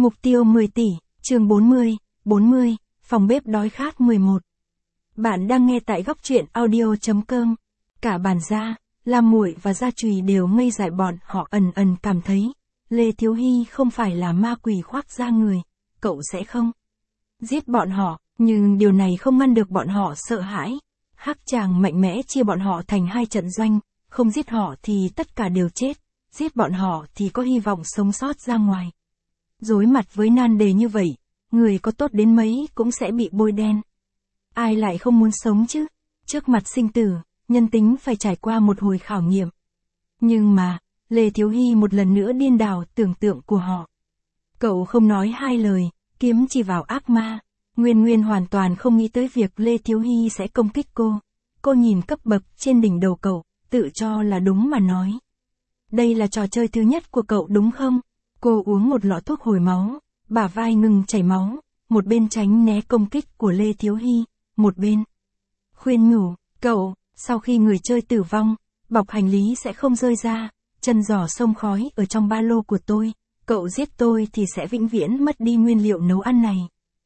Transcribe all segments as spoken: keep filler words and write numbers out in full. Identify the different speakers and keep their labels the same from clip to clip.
Speaker 1: Mục tiêu mười tỷ, chương bốn mươi, bốn mươi, phòng bếp đói khát mười một. Bạn đang nghe tại góc truyện audio chấm com. Cả bản gia, Lam Muội và Gia Trùy đều ngây dại, bọn họ ẩn ẩn cảm thấy, Lê Thiếu Hy không phải là ma quỷ khoác da người, cậu sẽ không giết bọn họ, nhưng điều này không ngăn được bọn họ sợ hãi. Hắc chàng mạnh mẽ chia bọn họ thành hai trận doanh, không giết họ thì tất cả đều chết, giết bọn họ thì có hy vọng sống sót ra ngoài. Đối mặt với nan đề như vậy, người có tốt đến mấy cũng sẽ bị bôi đen. Ai lại không muốn sống chứ? Trước mặt sinh tử, nhân tính phải trải qua một hồi khảo nghiệm. Nhưng mà, Lê Thiếu Hy một lần nữa điên đảo tưởng tượng của họ. Cậu không nói hai lời, kiếm chỉ vào ác ma. Nguyên Nguyên hoàn toàn không nghĩ tới việc Lê Thiếu Hy sẽ công kích cô. Cô nhìn cấp bậc trên đỉnh đầu cậu, tự cho là đúng mà nói. Đây là trò chơi thứ nhất của cậu đúng không? Cô uống một lọ thuốc hồi máu, bả vai ngừng chảy máu, một bên tránh né công kích của Lê Thiếu Hy, một bên khuyên nhủ, cậu, sau khi người chơi tử vong, bọc hành lý sẽ không rơi ra, chân giò sông khói ở trong ba lô của tôi, cậu giết tôi thì sẽ vĩnh viễn mất đi nguyên liệu nấu ăn này.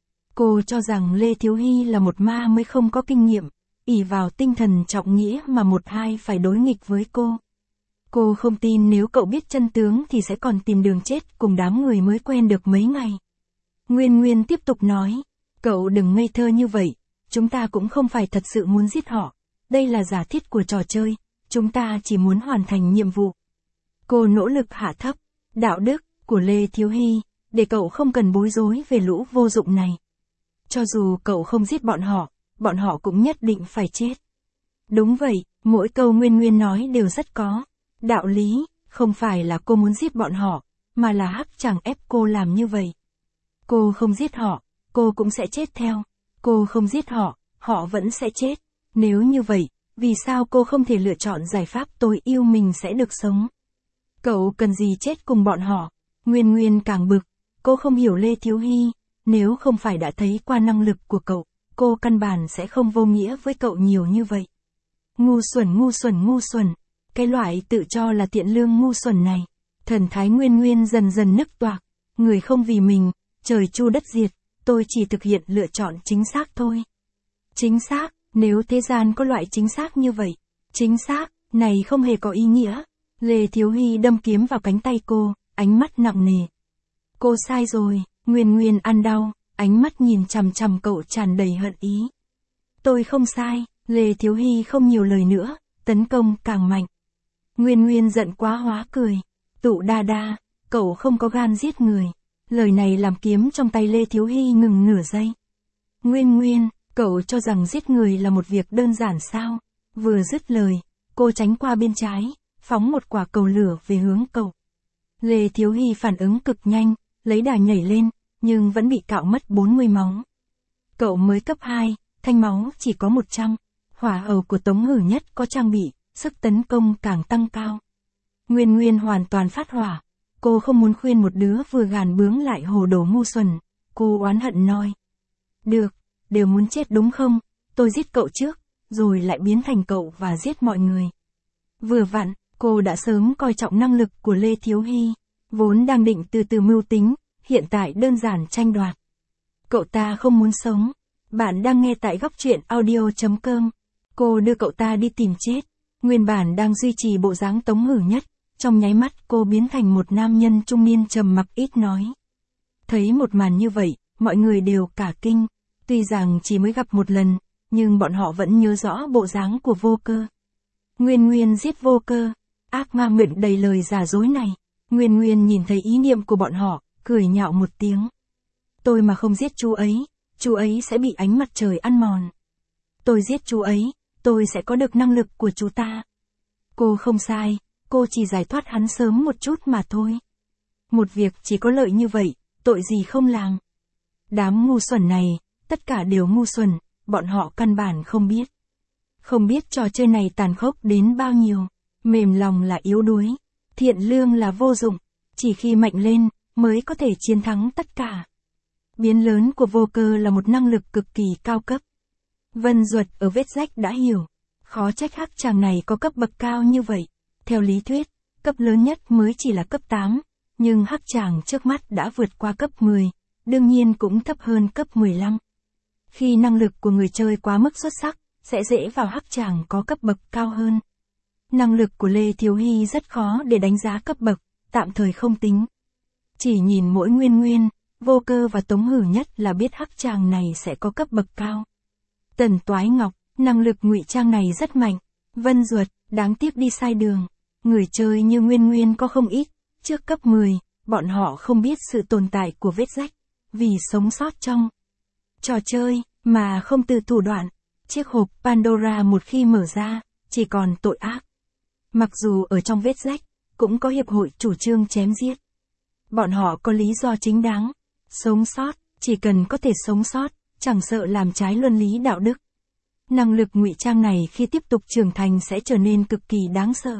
Speaker 1: Cô cho rằng Lê Thiếu Hy là một ma mới không có kinh nghiệm, ỷ vào tinh thần trọng nghĩa mà một hai phải đối nghịch với cô. Cô không tin nếu cậu biết chân tướng thì sẽ còn tìm đường chết cùng đám người mới quen được mấy ngày. Nguyên Nguyên tiếp tục nói, cậu đừng ngây thơ như vậy, chúng ta cũng không phải thật sự muốn giết họ, đây là giả thiết của trò chơi, chúng ta chỉ muốn hoàn thành nhiệm vụ. Cô nỗ lực hạ thấp đạo đức của Lê Thiếu Hy, để cậu không cần bối rối về lũ vô dụng này. Cho dù cậu không giết bọn họ, bọn họ cũng nhất định phải chết. Đúng vậy, mỗi câu Nguyên Nguyên nói đều rất có đạo lý, không phải là cô muốn giết bọn họ, mà là Hắc chàng ép cô làm như vậy. Cô không giết họ, cô cũng sẽ chết theo. Cô không giết họ, họ vẫn sẽ chết. Nếu như vậy, vì sao cô không thể lựa chọn giải pháp tôi yêu mình sẽ được sống? Cậu cần gì chết cùng bọn họ? Nguyên Nguyên càng bực, cô không hiểu Lê Thiếu Hy, nếu không phải đã thấy qua năng lực của cậu, cô căn bản sẽ không vô nghĩa với cậu nhiều như vậy. Ngu xuẩn ngu xuẩn ngu xuẩn. Cái loại tự cho là thiện lương ngu xuẩn này, thần thái Nguyên Nguyên dần dần nức toạc, người không vì mình, trời chu đất diệt, tôi chỉ thực hiện lựa chọn chính xác thôi. Chính xác, nếu thế gian có loại chính xác như vậy, chính xác, này không hề có ý nghĩa. Lê Thiếu Hy đâm kiếm vào cánh tay cô, ánh mắt nặng nề. Cô sai rồi, Nguyên Nguyên ăn đau, ánh mắt nhìn chằm chằm cậu tràn đầy hận ý. Tôi không sai, Lê Thiếu Hy không nhiều lời nữa, tấn công càng mạnh. Nguyên Nguyên giận quá hóa cười. Tụ đa đa, cậu không có gan giết người. Lời này làm kiếm trong tay Lê Thiếu Hy ngừng nửa giây. Nguyên Nguyên, cậu cho rằng giết người là một việc đơn giản sao? Vừa dứt lời, cô tránh qua bên trái, phóng một quả cầu lửa về hướng cậu. Lê Thiếu Hy phản ứng cực nhanh, lấy đà nhảy lên, nhưng vẫn bị cạo mất bốn mươi máu. Cậu mới cấp hai, thanh máu chỉ có một trăm. Hỏa hầu của Tống Hử Nhất có trang bị, sức tấn công càng tăng cao. Nguyên Nguyên hoàn toàn phát hỏa. Cô không muốn khuyên một đứa vừa gàn bướng lại hồ đồ ngu xuẩn. Cô oán hận nói. Được, đều muốn chết đúng không? Tôi giết cậu trước, rồi lại biến thành cậu và giết mọi người. Vừa vặn, cô đã sớm coi trọng năng lực của Lê Thiếu Hy, vốn đang định từ từ mưu tính, hiện tại đơn giản tranh đoạt. Cậu ta không muốn sống. Bạn đang nghe tại góc truyện audio chấm com. Cô đưa cậu ta đi tìm chết. Nguyên bản đang duy trì bộ dáng Tống Hử Nhất, trong nháy mắt cô biến thành một nam nhân trung niên trầm mặc ít nói. Thấy một màn như vậy, mọi người đều cả kinh, tuy rằng chỉ mới gặp một lần, nhưng bọn họ vẫn nhớ rõ bộ dáng của Vô Cơ. Nguyên Nguyên giết Vô Cơ, ác ma miệng đầy lời giả dối này. Nguyên Nguyên nhìn thấy ý niệm của bọn họ, cười nhạo một tiếng. Tôi mà không giết chú ấy, chú ấy sẽ bị ánh mặt trời ăn mòn. Tôi giết chú ấy, tôi sẽ có được năng lực của chú ta. Cô không sai, cô chỉ giải thoát hắn sớm một chút mà thôi. Một việc chỉ có lợi như vậy, tội gì không làm. Đám ngu xuẩn này, tất cả đều ngu xuẩn, bọn họ căn bản không biết. Không biết trò chơi này tàn khốc đến bao nhiêu, mềm lòng là yếu đuối, thiện lương là vô dụng, chỉ khi mạnh lên, mới có thể chiến thắng tất cả. Biến lớn của Vô Cơ là một năng lực cực kỳ cao cấp. Vân Duật ở vết rách đã hiểu, khó trách Hắc chàng này có cấp bậc cao như vậy. Theo lý thuyết, cấp lớn nhất mới chỉ là cấp tám, nhưng hắc chàng trước mắt đã vượt qua cấp mười, đương nhiên cũng thấp hơn cấp mười lăm. Khi năng lực của người chơi quá mức xuất sắc, sẽ dễ vào hắc chàng có cấp bậc cao hơn. Năng lực của Lê Thiếu Hy rất khó để đánh giá cấp bậc, tạm thời không tính. Chỉ nhìn mỗi Nguyên Nguyên, Vô Cơ và Tống Hử Nhất là biết hắc chàng này sẽ có cấp bậc cao. Tần Toái Ngọc, năng lực ngụy trang này rất mạnh. Vân Duật, đáng tiếc đi sai đường. Người chơi như Nguyên Nguyên có không ít, trước cấp mười, bọn họ không biết sự tồn tại của vết rách, vì sống sót trong trò chơi, mà không từ thủ đoạn. Chiếc hộp Pandora một khi mở ra, chỉ còn tội ác. Mặc dù ở trong vết rách, cũng có hiệp hội chủ trương chém giết. Bọn họ có lý do chính đáng. Sống sót, chỉ cần có thể sống sót, chẳng sợ làm trái luân lý đạo đức. Năng lực ngụy trang này khi tiếp tục trưởng thành sẽ trở nên cực kỳ đáng sợ.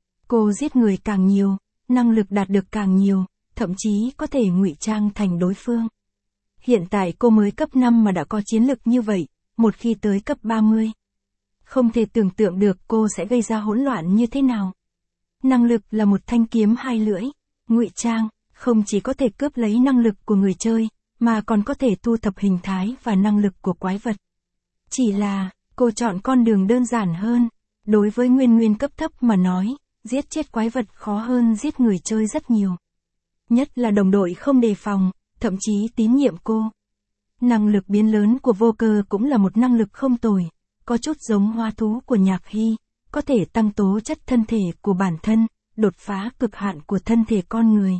Speaker 1: Cô giết người càng nhiều, năng lực đạt được càng nhiều, thậm chí có thể ngụy trang thành đối phương. Hiện tại cô mới cấp năm mà đã có chiến lực như vậy, một khi tới cấp ba mươi. Không thể tưởng tượng được cô sẽ gây ra hỗn loạn như thế nào. Năng lực là một thanh kiếm hai lưỡi, ngụy trang, không chỉ có thể cướp lấy năng lực của người chơi, mà còn có thể thu thập hình thái và năng lực của quái vật. Chỉ là, cô chọn con đường đơn giản hơn. Đối với Nguyên Nguyên cấp thấp mà nói, giết chết quái vật khó hơn giết người chơi rất nhiều. Nhất là đồng đội không đề phòng, thậm chí tín nhiệm cô. Năng lực biến lớn của Vô Cơ cũng là một năng lực không tồi, có chút giống hoa thú của Nhạc Hy, có thể tăng tố chất thân thể của bản thân, đột phá cực hạn của thân thể con người.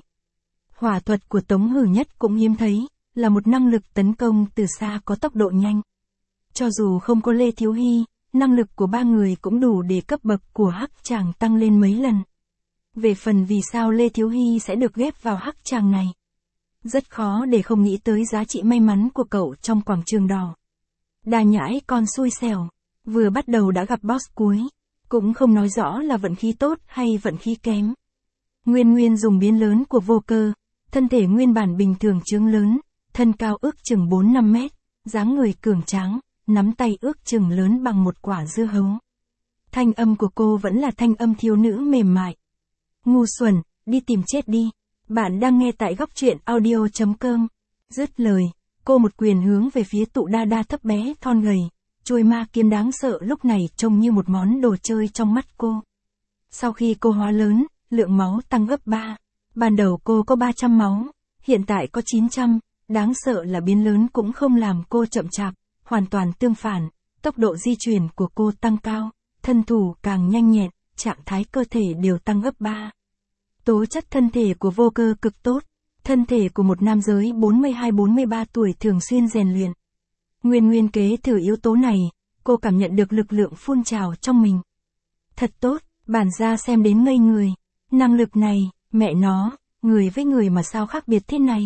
Speaker 1: Hỏa thuật của Tống Hử Nhất cũng hiếm thấy, là một năng lực tấn công từ xa có tốc độ nhanh. Cho dù không có Lê Thiếu Hy, năng lực của ba người cũng đủ để cấp bậc của hắc chàng tăng lên mấy lần. Về phần vì sao Lê Thiếu Hy sẽ được ghép vào hắc chàng này, rất khó để không nghĩ tới giá trị may mắn của cậu trong quảng trường đỏ. Đà nhãi con xui xẻo, vừa bắt đầu đã gặp boss cuối, cũng không nói rõ là vận khí tốt hay vận khí kém. Nguyên Nguyên dùng biến lớn của Vô Cơ, thân thể nguyên bản bình thường chướng lớn, thân cao ước chừng bốn năm mét, dáng người cường tráng, nắm tay ước chừng lớn bằng một quả dưa hấu. Thanh âm của cô vẫn là thanh âm thiếu nữ mềm mại. Ngu xuẩn, đi tìm chết đi. Bạn đang nghe tại góc truyện audio chấm com. Dứt lời, cô một quyền hướng về phía tụ đa đa thấp bé thon gầy. Chuôi ma kiếm đáng sợ lúc này trông như một món đồ chơi trong mắt cô. Sau khi cô hóa lớn, lượng máu tăng gấp ba. Ban đầu cô có ba trăm máu, hiện tại có chín trăm. Đáng sợ là biến lớn cũng không làm cô chậm chạp, hoàn toàn tương phản. Tốc độ di chuyển của cô tăng cao, thân thủ càng nhanh nhẹn, trạng thái cơ thể đều tăng gấp ba. Tố chất thân thể của Vô Cơ cực tốt, thân thể của một nam giới bốn mươi hai bốn mươi ba tuổi thường xuyên rèn luyện. Nguyên Nguyên kế thử yếu tố này, cô cảm nhận được lực lượng phun trào trong mình. Thật tốt, bản gia xem đến ngây người. Năng lực này, mẹ nó, người với người mà sao khác biệt thế này.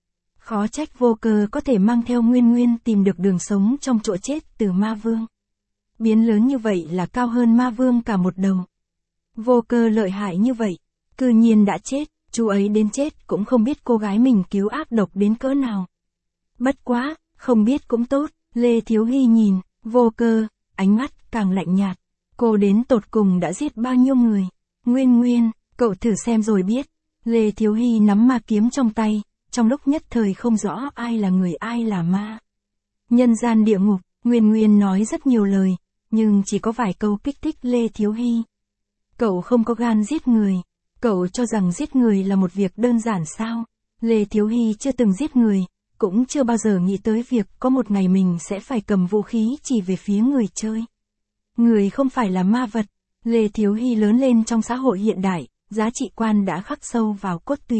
Speaker 1: Khó trách Vô Cơ có thể mang theo Nguyên Nguyên tìm được đường sống trong chỗ chết từ ma vương. Biến lớn như vậy là cao hơn ma vương cả một đầu. Vô Cơ lợi hại như vậy, cư nhiên đã chết, chú ấy đến chết cũng không biết cô gái mình cứu ác độc đến cỡ nào. Bất quá, không biết cũng tốt, Lê Thiếu Hy nhìn, Vô Cơ, ánh mắt càng lạnh nhạt. Cô đến tột cùng đã giết bao nhiêu người? Nguyên Nguyên, cậu thử xem rồi biết. Lê Thiếu Hy nắm ma kiếm trong tay, trong lúc nhất thời không rõ ai là người ai là ma. Nhân gian địa ngục, Nguyên Nguyên nói rất nhiều lời, nhưng chỉ có vài câu kích thích Lê Thiếu Hy. Cậu không có gan giết người. Cậu cho rằng giết người là một việc đơn giản sao? Lê Thiếu Hy chưa từng giết người, cũng chưa bao giờ nghĩ tới việc có một ngày mình sẽ phải cầm vũ khí chỉ về phía người chơi. Người không phải là ma vật. Lê Thiếu Hy lớn lên trong xã hội hiện đại, giá trị quan đã khắc sâu vào cốt tủy.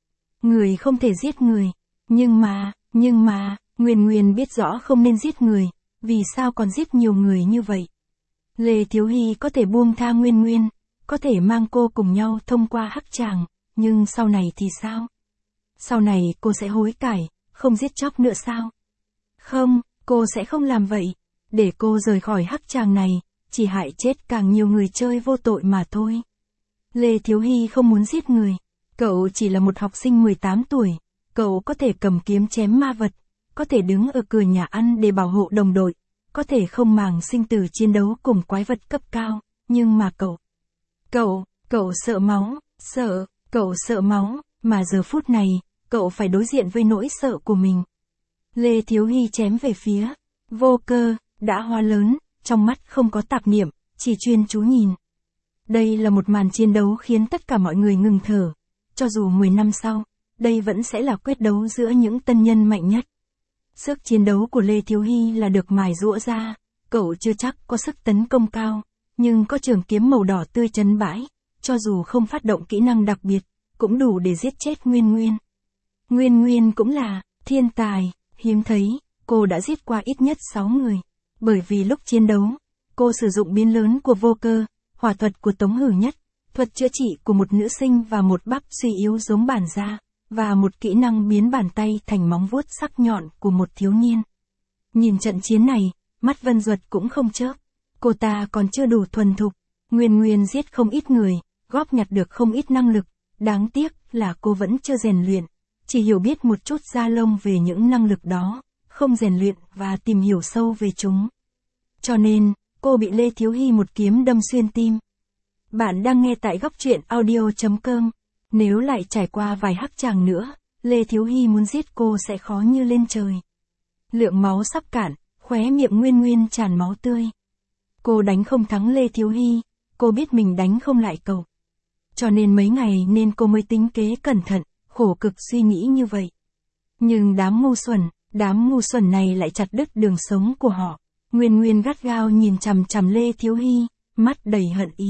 Speaker 1: Người không thể giết người. Nhưng mà, nhưng mà, Nguyên Nguyên biết rõ không nên giết người, vì sao còn giết nhiều người như vậy? Lê Thiếu Hy có thể buông tha Nguyên Nguyên, có thể mang cô cùng nhau thông qua hắc tràng, nhưng sau này thì sao? Sau này cô sẽ hối cải, không giết chóc nữa sao? Không, cô sẽ không làm vậy. Để cô rời khỏi hắc tràng này, chỉ hại chết càng nhiều người chơi vô tội mà thôi. Lê Thiếu Hy không muốn giết người. Cậu chỉ là một học sinh mười tám tuổi, cậu có thể cầm kiếm chém ma vật, có thể đứng ở cửa nhà ăn để bảo hộ đồng đội, có thể không màng sinh tử chiến đấu cùng quái vật cấp cao, nhưng mà cậu... Cậu, cậu sợ máu, sợ, cậu sợ máu, Mà giờ phút này, cậu phải đối diện với nỗi sợ của mình. Lê Thiếu Hy chém về phía Vô Cơ, đã hóa lớn, trong mắt không có tạp niệm, chỉ chuyên chú nhìn. Đây là một màn chiến đấu khiến tất cả mọi người ngừng thở. Cho dù mười năm sau, đây vẫn sẽ là quyết đấu giữa những tân nhân mạnh nhất. Sức chiến đấu của Lê Thiếu Hy là được mài giũa ra, cậu chưa chắc có sức tấn công cao, nhưng có trường kiếm màu đỏ tươi trấn bãi, cho dù không phát động kỹ năng đặc biệt, cũng đủ để giết chết Nguyên Nguyên. Nguyên Nguyên cũng là thiên tài, hiếm thấy, cô đã giết qua ít nhất sáu người, bởi vì lúc chiến đấu, cô sử dụng biến lớn của Vô Cơ, hỏa thuật của Tống Hử Nhất, thuật chữa trị của một nữ sinh và một bắp suy yếu giống bản gia, và một kỹ năng biến bàn tay thành móng vuốt sắc nhọn của một thiếu niên. Nhìn trận chiến này, mắt Vân Duật cũng không chớp. Cô ta còn chưa đủ thuần thục. Nguyên Nguyên giết không ít người, góp nhặt được không ít năng lực. Đáng tiếc là cô vẫn chưa rèn luyện, chỉ hiểu biết một chút da lông về những năng lực đó, không rèn luyện và tìm hiểu sâu về chúng. Cho nên, cô bị Lê Thiếu Hy một kiếm đâm xuyên tim. Bạn đang nghe tại góc truyện audio chấm com. Nếu lại trải qua vài hắc tràng nữa, Lê Thiếu Hy muốn giết cô sẽ khó như lên trời. Lượng máu sắp cạn, khóe miệng Nguyên Nguyên tràn máu tươi. Cô đánh không thắng Lê Thiếu Hy, cô biết mình đánh không lại cậu. Cho nên mấy ngày nên cô mới tính kế cẩn thận, khổ cực suy nghĩ như vậy. Nhưng đám ngu xuẩn, đám ngu xuẩn này lại chặt đứt đường sống của họ. Nguyên Nguyên gắt gao nhìn chằm chằm Lê Thiếu Hy, mắt đầy hận ý.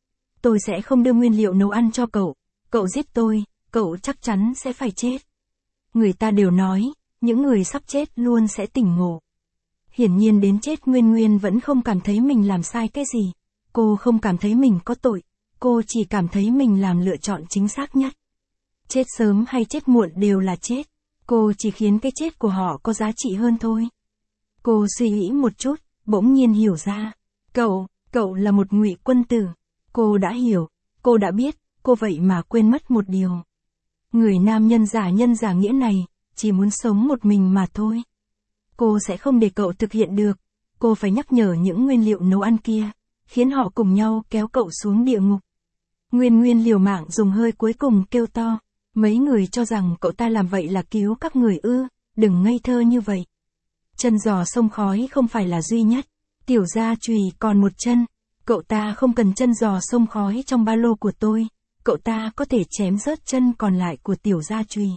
Speaker 1: Tôi sẽ không đưa nguyên liệu nấu ăn cho cậu. Cậu giết tôi, cậu chắc chắn sẽ phải chết. Người ta đều nói, những người sắp chết luôn sẽ tỉnh ngộ. Hiển nhiên đến chết Nguyên Nguyên vẫn không cảm thấy mình làm sai cái gì. Cô không cảm thấy mình có tội, cô chỉ cảm thấy mình làm lựa chọn chính xác nhất. Chết sớm hay chết muộn đều là chết, cô chỉ khiến cái chết của họ có giá trị hơn thôi. Cô suy nghĩ một chút, bỗng nhiên hiểu ra. Cậu, cậu là một ngụy quân tử. Cô đã hiểu, cô đã biết. Cô vậy mà quên mất một điều. Người nam nhân giả nhân giả nghĩa này, chỉ muốn sống một mình mà thôi. Cô sẽ không để cậu thực hiện được. Cô phải nhắc nhở những nguyên liệu nấu ăn kia, khiến họ cùng nhau kéo cậu xuống địa ngục. Nguyên Nguyên liều mạng dùng hơi cuối cùng kêu to. Mấy người cho rằng cậu ta làm vậy là cứu các người ư, đừng ngây thơ như vậy. Chân giò sông khói không phải là duy nhất. Tiểu gia chùy còn một chân. Cậu ta không cần chân giò sông khói trong ba lô của tôi. Cậu ta có thể chém rớt chân còn lại của tiểu gia chùy.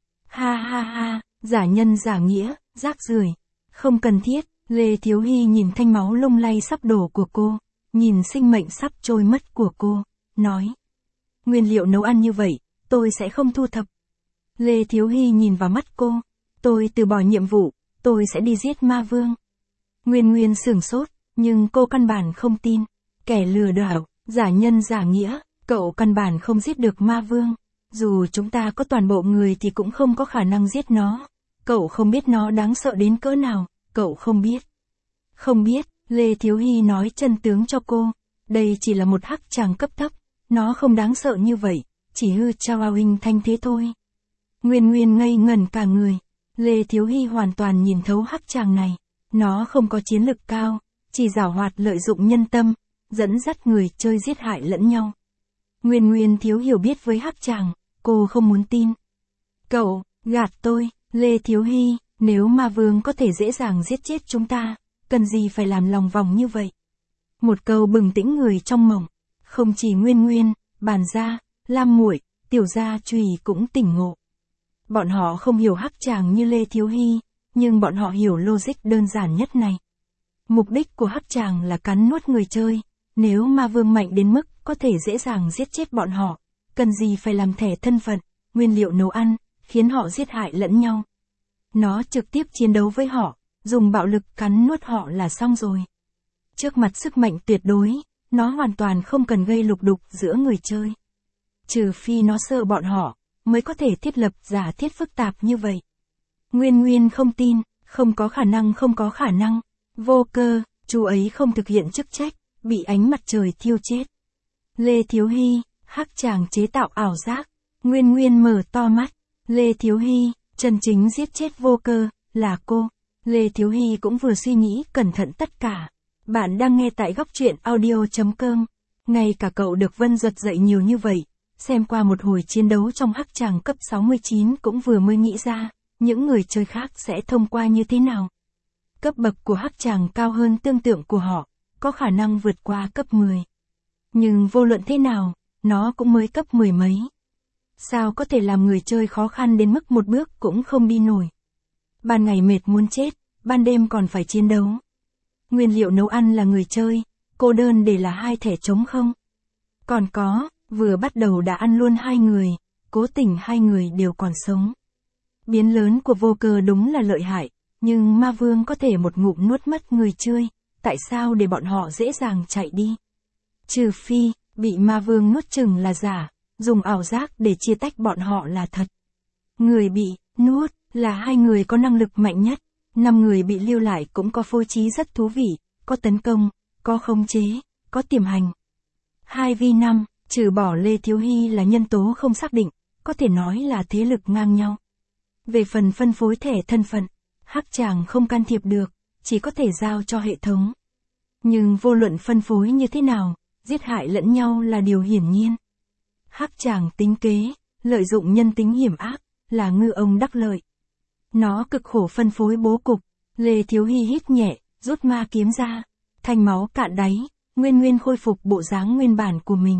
Speaker 1: Ha ha ha, giả nhân giả nghĩa, rác rưởi. Không cần thiết, Lê Thiếu Hy nhìn thanh máu lung lay sắp đổ của cô, nhìn sinh mệnh sắp trôi mất của cô, nói. Nguyên liệu nấu ăn như vậy, tôi sẽ không thu thập. Lê Thiếu Hy nhìn vào mắt cô, tôi từ bỏ nhiệm vụ, tôi sẽ đi giết ma vương. Nguyên Nguyên sửng sốt, nhưng cô căn bản không tin. Kẻ lừa đảo, giả nhân giả nghĩa. Cậu căn bản không giết được ma vương. Dù chúng ta có toàn bộ người thì cũng không có khả năng giết nó. Cậu không biết nó đáng sợ đến cỡ nào. Cậu không biết. Không biết, Lê Thiếu Hy nói chân tướng cho cô. Đây chỉ là một hắc tràng cấp thấp. Nó không đáng sợ như vậy. Chỉ hư trao hình thanh thế thôi. Nguyên Nguyên ngây ngẩn cả người. Lê Thiếu Hy hoàn toàn nhìn thấu hắc tràng này. Nó không có chiến lực cao. Chỉ giảo hoạt lợi dụng nhân tâm. Dẫn dắt người chơi giết hại lẫn nhau. Nguyên Nguyên thiếu hiểu biết với hắc tràng, cô không muốn tin. Cậu, gạt tôi, Lê Thiếu Hy, nếu ma vương có thể dễ dàng giết chết chúng ta, cần gì phải làm lòng vòng như vậy? Một câu bừng tỉnh người trong mộng, không chỉ Nguyên Nguyên, Bàn Gia, Lam Muội, Tiểu Gia Chùy cũng tỉnh ngộ. Bọn họ không hiểu hắc tràng như Lê Thiếu Hy, nhưng bọn họ hiểu logic đơn giản nhất này. Mục đích của hắc tràng là cắn nuốt người chơi. Nếu ma vương mạnh đến mức có thể dễ dàng giết chết bọn họ, cần gì phải làm thẻ thân phận, nguyên liệu nấu ăn, khiến họ giết hại lẫn nhau. Nó trực tiếp chiến đấu với họ, dùng bạo lực cắn nuốt họ là xong rồi. Trước mặt sức mạnh tuyệt đối, nó hoàn toàn không cần gây lục đục giữa người chơi. Trừ phi nó sợ bọn họ, mới có thể thiết lập giả thiết phức tạp như vậy. Nguyên Nguyên không tin, không có khả năng không có khả năng. Vô Cơ, chú ấy không thực hiện chức trách. Bị ánh mặt trời thiêu chết. Lê Thiếu Hy, hắc tràng chế tạo ảo giác. Nguyên Nguyên mở to mắt. Lê Thiếu Hy, chân chính giết chết Vô Cơ, là cô. Lê Thiếu Hy cũng vừa suy nghĩ cẩn thận tất cả. Bạn đang nghe tại góc truyện audio chấm com. Ngay cả cậu được Vân Duật dạy nhiều như vậy, xem qua một hồi chiến đấu trong hắc tràng cấp sáu mươi chín cũng vừa mới nghĩ ra, những người chơi khác sẽ thông qua như thế nào. Cấp bậc của hắc tràng cao hơn tương tượng của họ, có khả năng vượt qua cấp mười. Nhưng vô luận thế nào, nó cũng mới cấp mười mấy. Sao có thể làm người chơi khó khăn đến mức một bước cũng không đi nổi. Ban ngày mệt muốn chết, ban đêm còn phải chiến đấu. Nguyên liệu nấu ăn là người chơi, cô đơn để là hai thẻ trống không. Còn có, vừa bắt đầu đã ăn luôn hai người, cố tình hai người đều còn sống. Biến lớn của vô cơ đúng là lợi hại, nhưng ma vương có thể một ngụm nuốt mất người chơi, tại sao để bọn họ dễ dàng chạy đi? Trừ phi, bị ma vương nuốt chừng là giả, dùng ảo giác để chia tách bọn họ là thật. Người bị nuốt là hai người có năng lực mạnh nhất, năm người bị lưu lại cũng có phối trí rất thú vị, có tấn công, có khống chế, có tiềm hành. hai vs năm, trừ bỏ Lê Thiếu Hy là nhân tố không xác định, có thể nói là thế lực ngang nhau. Về phần phân phối thẻ thân phận, hắc tràng không can thiệp được, chỉ có thể giao cho hệ thống. Nhưng vô luận phân phối như thế nào, giết hại lẫn nhau là điều hiển nhiên. Hắc tràng tính kế, lợi dụng nhân tính hiểm ác, là ngư ông đắc lợi. Nó cực khổ phân phối bố cục, Lê Thiếu Hy hít nhẹ, rút ma kiếm ra, thanh máu cạn đáy, nguyên nguyên khôi phục bộ dáng nguyên bản của mình.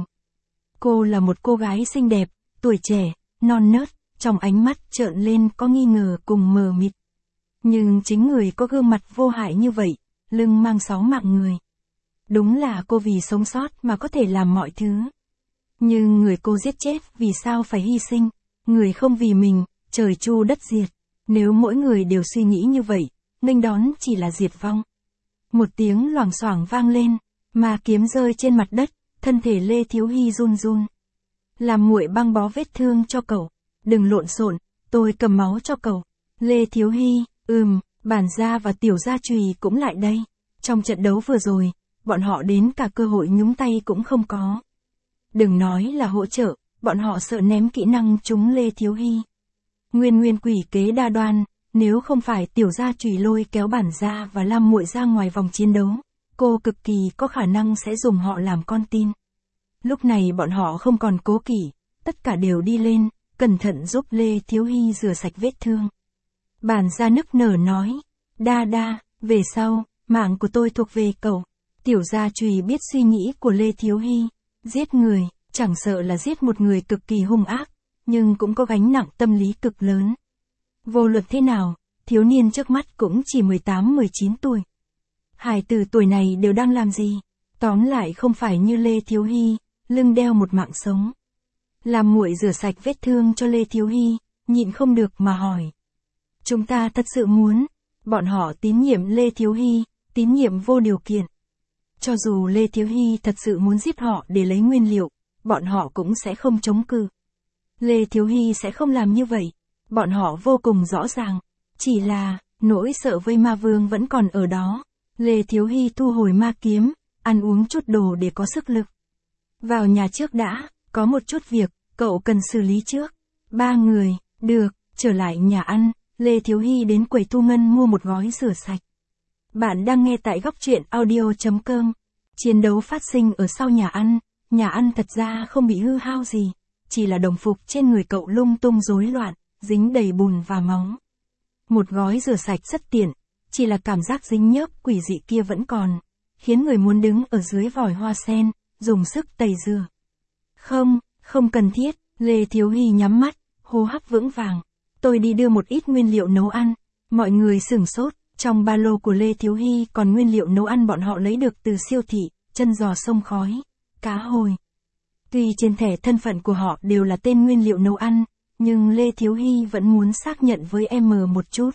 Speaker 1: Cô là một cô gái xinh đẹp, tuổi trẻ, non nớt, trong ánh mắt trợn lên có nghi ngờ cùng mờ mịt. Nhưng chính người có gương mặt vô hại như vậy, lưng mang sáu mạng người. Đúng là cô vì sống sót mà có thể làm mọi thứ. Nhưng người cô giết chết vì sao phải hy sinh, người không vì mình, trời chu đất diệt. Nếu mỗi người đều suy nghĩ như vậy, nghênh đón chỉ là diệt vong. Một tiếng loảng xoảng vang lên, mà kiếm rơi trên mặt đất, thân thể Lê Thiếu Hy run run. Làm nguội băng bó vết thương cho cậu, đừng lộn xộn, tôi cầm máu cho cậu. Lê Thiếu Hy, ừm, bản gia và tiểu gia trùy cũng lại đây. Trong trận đấu vừa rồi, bọn họ đến cả cơ hội nhúng tay cũng không có. Đừng nói là hỗ trợ, bọn họ sợ ném kỹ năng trúng Lê Thiếu Hy. Nguyên nguyên quỷ kế đa đoan, nếu không phải tiểu gia trùy lôi kéo bản gia và Lam muội ra ngoài vòng chiến đấu, cô cực kỳ có khả năng sẽ dùng họ làm con tin. Lúc này bọn họ không còn cố kỵ, tất cả đều đi lên, cẩn thận giúp Lê Thiếu Hy rửa sạch vết thương. Bản gia nức nở nói, đa đa, về sau, mạng của tôi thuộc về cậu. Tiểu gia trùy biết suy nghĩ của Lê Thiếu Hy, giết người, chẳng sợ là giết một người cực kỳ hung ác, nhưng cũng có gánh nặng tâm lý cực lớn. Vô luận thế nào, thiếu niên trước mắt cũng chỉ mười tám mười chín tuổi. Hài tử tuổi này đều đang làm gì? Tóm lại không phải như Lê Thiếu Hy, lưng đeo một mạng sống. Làm muội rửa sạch vết thương cho Lê Thiếu Hy, nhịn không được mà hỏi. Chúng ta thật sự muốn, bọn họ tín nhiệm Lê Thiếu Hy, tín nhiệm vô điều kiện. Cho dù Lê Thiếu Hy thật sự muốn giết họ để lấy nguyên liệu, bọn họ cũng sẽ không chống cự. Lê Thiếu Hy sẽ không làm như vậy, bọn họ vô cùng rõ ràng. Chỉ là, nỗi sợ với ma vương vẫn còn ở đó. Lê Thiếu Hy thu hồi ma kiếm, ăn uống chút đồ để có sức lực. Vào nhà trước đã, có một chút việc, cậu cần xử lý trước. Ba người, được, trở lại nhà ăn, Lê Thiếu Hy đến quầy thu ngân mua một gói rửa sạch. Bạn đang nghe tại góc truyện audio chấm com. Chiến đấu phát sinh ở sau nhà ăn, nhà ăn thật ra không bị hư hao gì, chỉ là đồng phục trên người cậu lung tung rối loạn, dính đầy bùn và máu. Một gói rửa sạch rất tiện, chỉ là cảm giác dính nhớp quỷ dị kia vẫn còn, khiến người muốn đứng ở dưới vòi hoa sen, dùng sức tẩy rửa. Không, không cần thiết, Lê Thiếu Hy nhắm mắt, hô hấp vững vàng. Tôi đi đưa một ít nguyên liệu nấu ăn. Mọi người sửng sốt, trong ba lô của Lê Thiếu Hy còn nguyên liệu nấu ăn bọn họ lấy được từ siêu thị, chân giò sông khói, cá hồi. Tuy trên thẻ thân phận của họ đều là tên nguyên liệu nấu ăn, nhưng Lê Thiếu Hy vẫn muốn xác nhận với em một chút.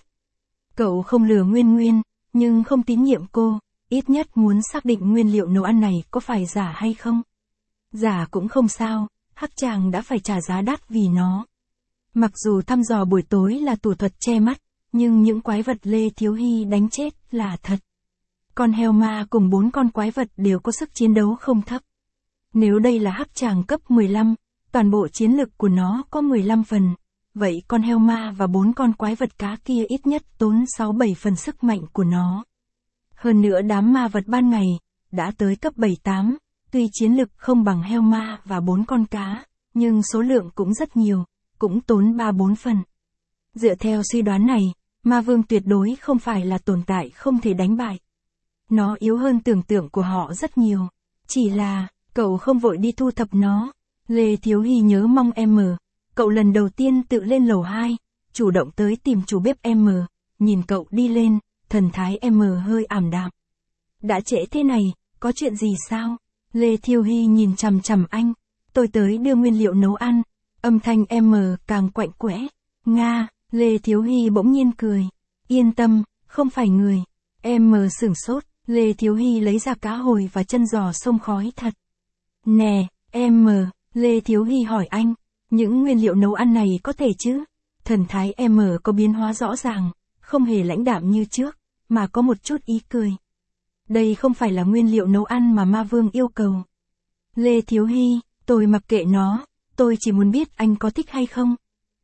Speaker 1: Cậu không lừa Nguyên Nguyên, nhưng không tín nhiệm cô, ít nhất muốn xác định nguyên liệu nấu ăn này có phải giả hay không. Giả cũng không sao, hắc chàng đã phải trả giá đắt vì nó. Mặc dù thăm dò buổi tối là thủ thuật che mắt, nhưng những quái vật Lê Thiếu Hy đánh chết là thật. Con heo ma cùng bốn con quái vật đều có sức chiến đấu không thấp. Nếu đây là hắc chàng cấp mười lăm, toàn bộ chiến lực của nó có mười lăm phần, vậy con heo ma và bốn con quái vật cá kia ít nhất tốn sáu bảy phần sức mạnh của nó. Hơn nữa đám ma vật ban ngày, đã tới cấp bảy tám, tuy chiến lực không bằng heo ma và bốn con cá, nhưng số lượng cũng rất nhiều, cũng tốn ba bốn phần. Dựa theo suy đoán này, ma vương tuyệt đối không phải là tồn tại không thể đánh bại. Nó yếu hơn tưởng tượng của họ rất nhiều. Chỉ là, cậu không vội đi thu thập nó. Lê Thiếu Hy nhớ mong em. Cậu lần đầu tiên tự lên lầu hai, chủ động tới tìm chủ bếp em. Nhìn cậu đi lên, thần thái em hơi ảm đạm. Đã trễ thế này, có chuyện gì sao? Lê Thiếu Hy nhìn chằm chằm anh. Tôi tới đưa nguyên liệu nấu ăn. Âm thanh em càng quạnh quẽ. Nga, Lê Thiếu Hy bỗng nhiên cười. Yên tâm, không phải người. Em sửng sốt. Lê Thiếu Hy lấy ra cá hồi và chân giò xông khói thật. Nè, em, Lê Thiếu Hy hỏi anh, những nguyên liệu nấu ăn này có thể chứ? Thần thái em có biến hóa rõ ràng, không hề lãnh đạm như trước, mà có một chút ý cười. Đây không phải là nguyên liệu nấu ăn mà ma vương yêu cầu. Lê Thiếu Hy, tôi mặc kệ nó, tôi chỉ muốn biết anh có thích hay không.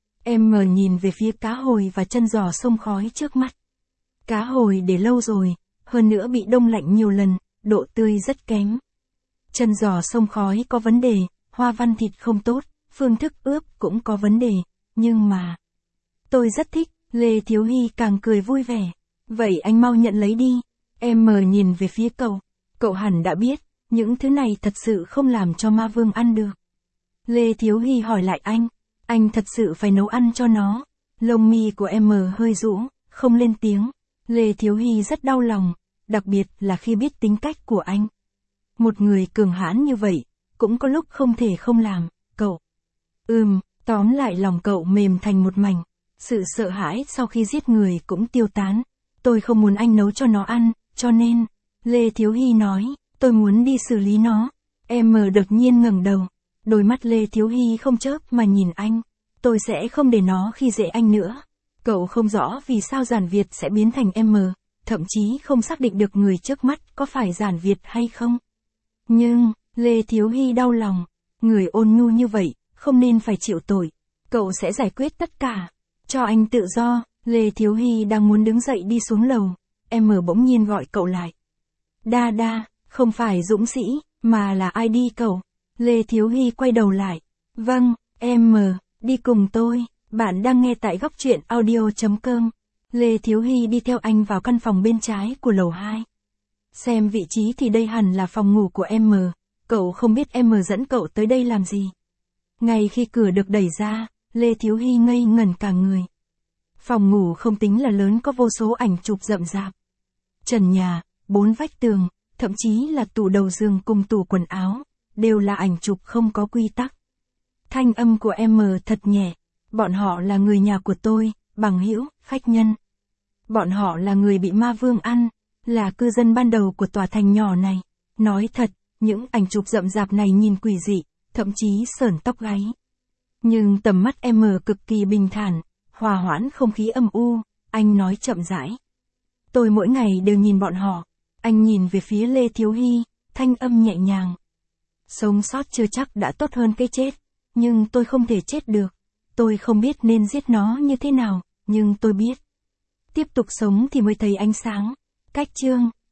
Speaker 1: Em nhìn về phía cá hồi và chân giò xông khói trước mắt. Cá hồi để lâu rồi, hơn nữa bị đông lạnh nhiều lần, độ tươi rất kém. Chân giò xông khói có vấn đề, hoa văn thịt không tốt, phương thức ướp cũng có vấn đề, nhưng mà... Tôi rất thích, Lê Thiếu Hy càng cười vui vẻ. Vậy anh mau nhận lấy đi. Em nhìn về phía cậu. Cậu hẳn đã biết, những thứ này thật sự không làm cho ma vương ăn được. Lê Thiếu Hy hỏi lại anh, anh thật sự phải nấu ăn cho nó. Lông mi của em hơi rũ, không lên tiếng. Lê Thiếu Hy rất đau lòng, đặc biệt là khi biết tính cách của anh. Một người cường hãn như vậy, cũng có lúc không thể không làm, cậu. Ừm, tóm lại lòng cậu mềm thành một mảnh. Sự sợ hãi sau khi giết người cũng tiêu tán. Tôi không muốn anh nấu cho nó ăn, cho nên, Lê Thiếu Hy nói, tôi muốn đi xử lý nó. Em đột nhiên ngẩng đầu. Đôi mắt Lê Thiếu Hy không chớp mà nhìn anh. Tôi sẽ không để nó khi dễ anh nữa. Cậu không rõ vì sao Giản Việt sẽ biến thành em, thậm chí không xác định được người trước mắt có phải Giản Việt hay không. Nhưng, Lê Thiếu Hy đau lòng, người ôn nhu như vậy, không nên phải chịu tội. Cậu sẽ giải quyết tất cả. Cho anh tự do. Lê Thiếu Hy đang muốn đứng dậy đi xuống lầu. Em bỗng nhiên gọi cậu lại. Đa đa, không phải Dũng Sĩ, mà là ai đi cậu? Lê Thiếu Hy quay đầu lại. Vâng, em, đi cùng tôi. Bạn đang nghe tại góc truyện audio chấm com. Lê Thiếu Hy đi theo anh vào căn phòng bên trái của lầu hai. Xem vị trí thì đây hẳn là phòng ngủ của em. Cậu không biết em dẫn cậu tới đây làm gì. Ngay khi cửa được đẩy ra, Lê Thiếu Hy ngây ngẩn cả người. Phòng ngủ không tính là lớn, có vô số ảnh chụp rậm rạp. Trần nhà, bốn vách tường, thậm chí là tủ đầu giường cùng tủ quần áo, đều là ảnh chụp không có quy tắc. Thanh âm của em thật nhẹ. Bọn họ là người nhà của tôi, bằng hữu, khách nhân. Bọn họ là người bị ma vương ăn, là cư dân ban đầu của tòa thành nhỏ này. Nói thật, những ảnh chụp rậm rạp này nhìn quỷ dị, thậm chí sởn tóc gáy. Nhưng tầm mắt em cực kỳ bình thản, hòa hoãn không khí âm u, anh nói chậm rãi. Tôi mỗi ngày đều nhìn bọn họ. Anh nhìn về phía Lê Thiếu Hy, thanh âm nhẹ nhàng. Sống sót chưa chắc đã tốt hơn cái chết, nhưng tôi không thể chết được. Tôi không biết nên giết nó như thế nào, nhưng tôi biết. Tiếp tục sống thì mới thấy ánh sáng. Cách chương